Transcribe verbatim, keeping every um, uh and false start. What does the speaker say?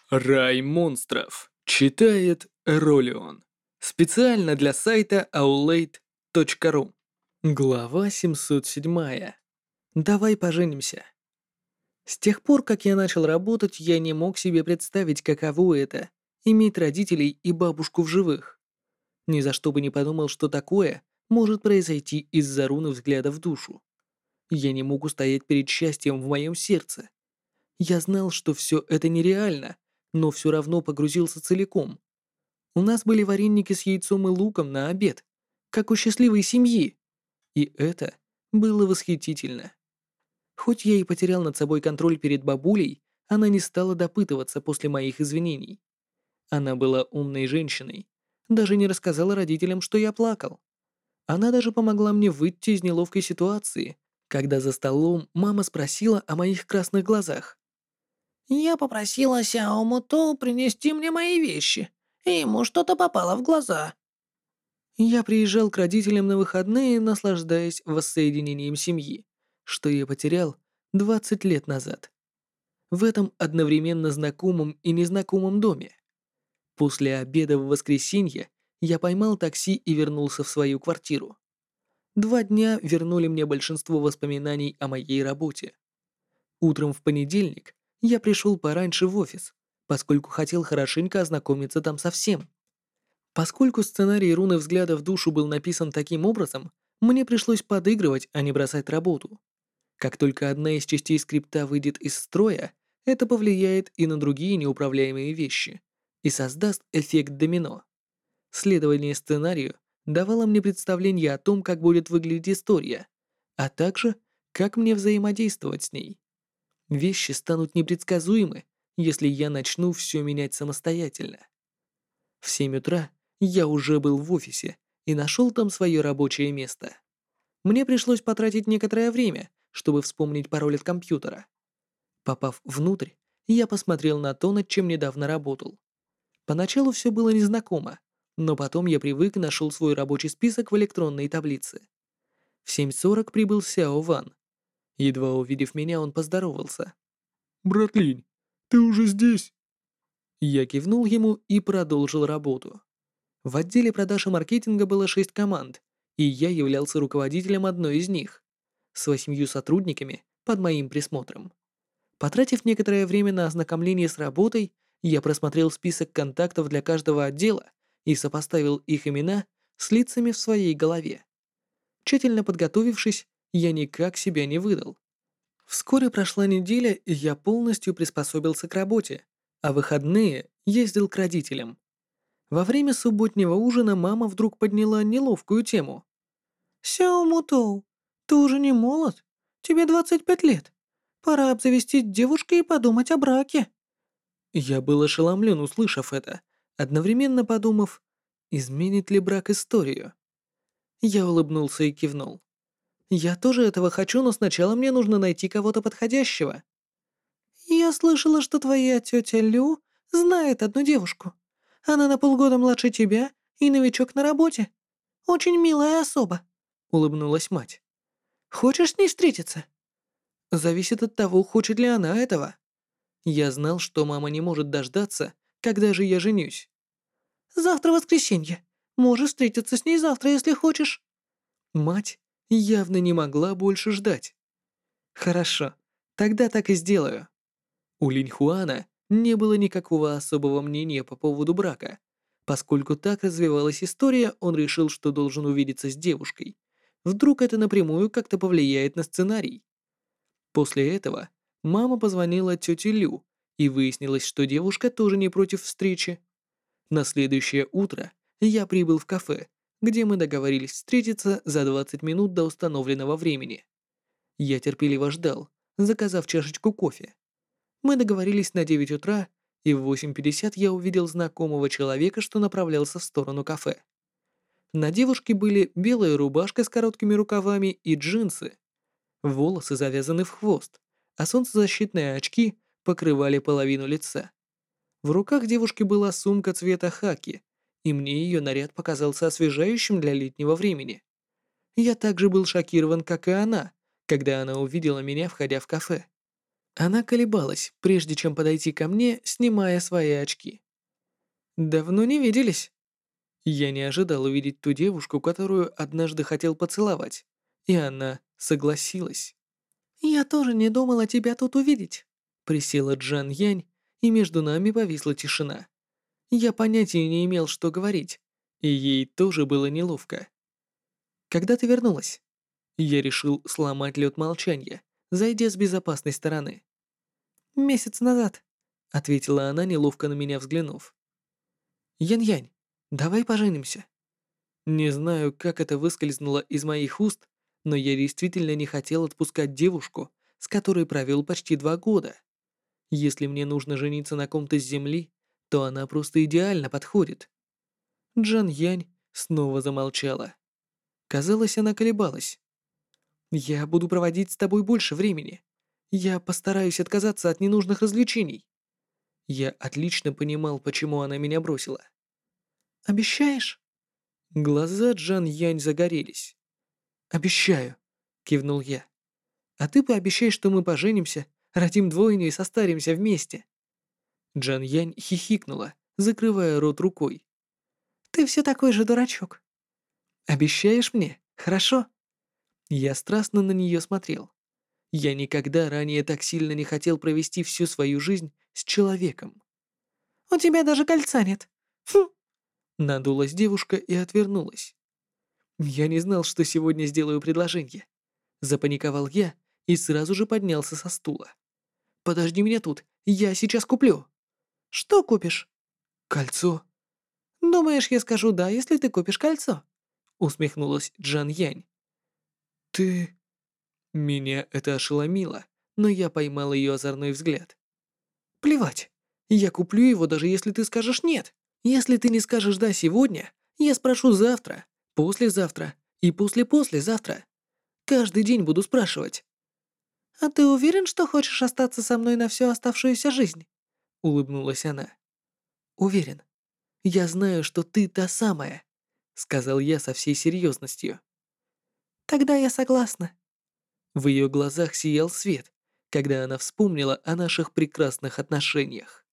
Рай монстров. Читает Ролион. Специально для сайта аулейт точка ру. Глава семьсот семь. Давай поженимся. С тех пор, как я начал работать, я не мог себе представить, каково это — иметь родителей и бабушку в живых. Ни за что бы не подумал, что такое может произойти из-за руны взгляда в душу. Я не мог устоять перед счастьем в моем сердце. Я знал, что все это нереально, но все равно погрузился целиком. У нас были вареники с яйцом и луком на обед, как у счастливой семьи. И это было восхитительно. Хоть я и потерял над собой контроль перед бабулей, она не стала допытываться после моих извинений. Она была умной женщиной, даже не рассказала родителям, что я плакал. Она даже помогла мне выйти из неловкой ситуации, когда за столом мама спросила о моих красных глазах. Я попросила Сяо Муто принести мне мои вещи, и ему что-то попало в глаза. Я приезжал к родителям на выходные, наслаждаясь воссоединением семьи, что я потерял двадцать лет назад. В этом одновременно знакомом и незнакомом доме. После обеда в воскресенье я поймал такси и вернулся в свою квартиру. Два дня вернули мне большинство воспоминаний о моей работе. Утром в понедельник я пришел пораньше в офис, поскольку хотел хорошенько ознакомиться там со всем. Поскольку сценарий руны взгляда в душу был написан таким образом, мне пришлось подыгрывать, а не бросать работу. Как только одна из частей скрипта выйдет из строя, это повлияет и на другие неуправляемые вещи и создаст эффект домино. Следование сценарию давало мне представление о том, как будет выглядеть история, а также как мне взаимодействовать с ней. Вещи станут непредсказуемы, если я начну все менять самостоятельно. В семь утра я уже был в офисе и нашел там свое рабочее место. Мне пришлось потратить некоторое время, чтобы вспомнить пароль от компьютера. Попав внутрь, я посмотрел на то, над чем недавно работал. Поначалу все было незнакомо, но потом я привык и нашел свой рабочий список в электронной таблице. В семь сорок прибыл Сяо Ван. Едва увидев меня, он поздоровался. «Брат Линь, ты уже здесь?» Я кивнул ему и продолжил работу. В отделе продаж и маркетинга было шесть команд, и я являлся руководителем одной из них, с восьмью сотрудниками под моим присмотром. Потратив некоторое время на ознакомление с работой, я просмотрел список контактов для каждого отдела и сопоставил их имена с лицами в своей голове. Тщательно подготовившись, я никак себя не выдал. Вскоре прошла неделя, и я полностью приспособился к работе, а выходные ездил к родителям. Во время субботнего ужина мама вдруг подняла неловкую тему. Сяо Муто, ты уже не молод? Тебе двадцать пять лет. Пора обзавестись девушкой и подумать о браке. Я был ошеломлен, услышав это, одновременно подумав, изменит ли брак историю. Я улыбнулся и кивнул. Я тоже этого хочу, но сначала мне нужно найти кого-то подходящего. Я слышала, что твоя тетя Лю знает одну девушку. Она на полгода младше тебя и новичок на работе. Очень милая особа. Улыбнулась мать. Хочешь с ней встретиться? Зависит от того, хочет ли она этого. Я знал, что мама не может дождаться, когда же я женюсь. Завтра воскресенье. Можешь встретиться с ней завтра, если хочешь. Мать явно не могла больше ждать. Хорошо, тогда так и сделаю. У Линьхуана не было никакого особого мнения по поводу брака. Поскольку так развивалась история, он решил, что должен увидеться с девушкой. Вдруг это напрямую как-то повлияет на сценарий. После этого мама позвонила тете Лю, и выяснилось, что девушка тоже не против встречи. На следующее утро я прибыл в кафе, где мы договорились встретиться за двадцать минут до установленного времени. Я терпеливо ждал, заказав чашечку кофе. Мы договорились на девять утра, и в восемь пятьдесят я увидел знакомого человека, что направлялся в сторону кафе. На девушке были белая рубашка с короткими рукавами и джинсы. Волосы завязаны в хвост, а солнцезащитные очки покрывали половину лица. В руках девушки была сумка цвета хаки, и мне ее наряд показался освежающим для летнего времени. Я также был шокирован, как и она, когда она увидела меня, входя в кафе. Она колебалась, прежде чем подойти ко мне, снимая свои очки. «Давно не виделись». Я не ожидал увидеть ту девушку, которую однажды хотел поцеловать, и она согласилась. «Я тоже не думала тебя тут увидеть». Присела Джан Янь, и между нами повисла тишина. Я понятия не имел, что говорить, и ей тоже было неловко. «Когда ты вернулась?» Я решил сломать лед молчания, зайдя с безопасной стороны. «Месяц назад». — ответила она, неловко на меня взглянув. «Янь-Янь, давай поженимся». Не знаю, как это выскользнуло из моих уст, но я действительно не хотел отпускать девушку, с которой провел почти два года. Если мне нужно жениться на ком-то с земли, то она просто идеально подходит. Джан Янь снова замолчала. Казалось, она колебалась. «Я буду проводить с тобой больше времени. Я постараюсь отказаться от ненужных развлечений». Я отлично понимал, почему она меня бросила. «Обещаешь?» Глаза Джан Янь загорелись. «Обещаю», — кивнул я. «А ты пообещай, что мы поженимся, родим двойню и состаримся вместе». Джан Янь хихикнула, закрывая рот рукой. «Ты все такой же дурачок». «Обещаешь мне? Хорошо?» Я страстно на нее смотрел. Я никогда ранее так сильно не хотел провести всю свою жизнь с человеком. «У тебя даже кольца нет». «Хм». Надулась девушка и отвернулась. Я не знал, что сегодня сделаю предложение. Запаниковал я и сразу же поднялся со стула. «Подожди меня тут, я сейчас куплю». «Что купишь?» «Кольцо». «Думаешь, я скажу «да», если ты купишь кольцо?» Усмехнулась Джан Янь. «Ты...» Меня это ошеломило, но я поймал ее озорной взгляд. «Плевать, я куплю его, даже если ты скажешь «нет». Если ты не скажешь «да» сегодня, я спрошу завтра, послезавтра и после-послезавтра. Каждый день буду спрашивать». «А ты уверен, что хочешь остаться со мной на всю оставшуюся жизнь?» Улыбнулась она. «Уверен. Я знаю, что ты та самая», сказал я со всей серьезностью. «Тогда я согласна». В ее глазах сиял свет, когда она вспомнила о наших прекрасных отношениях.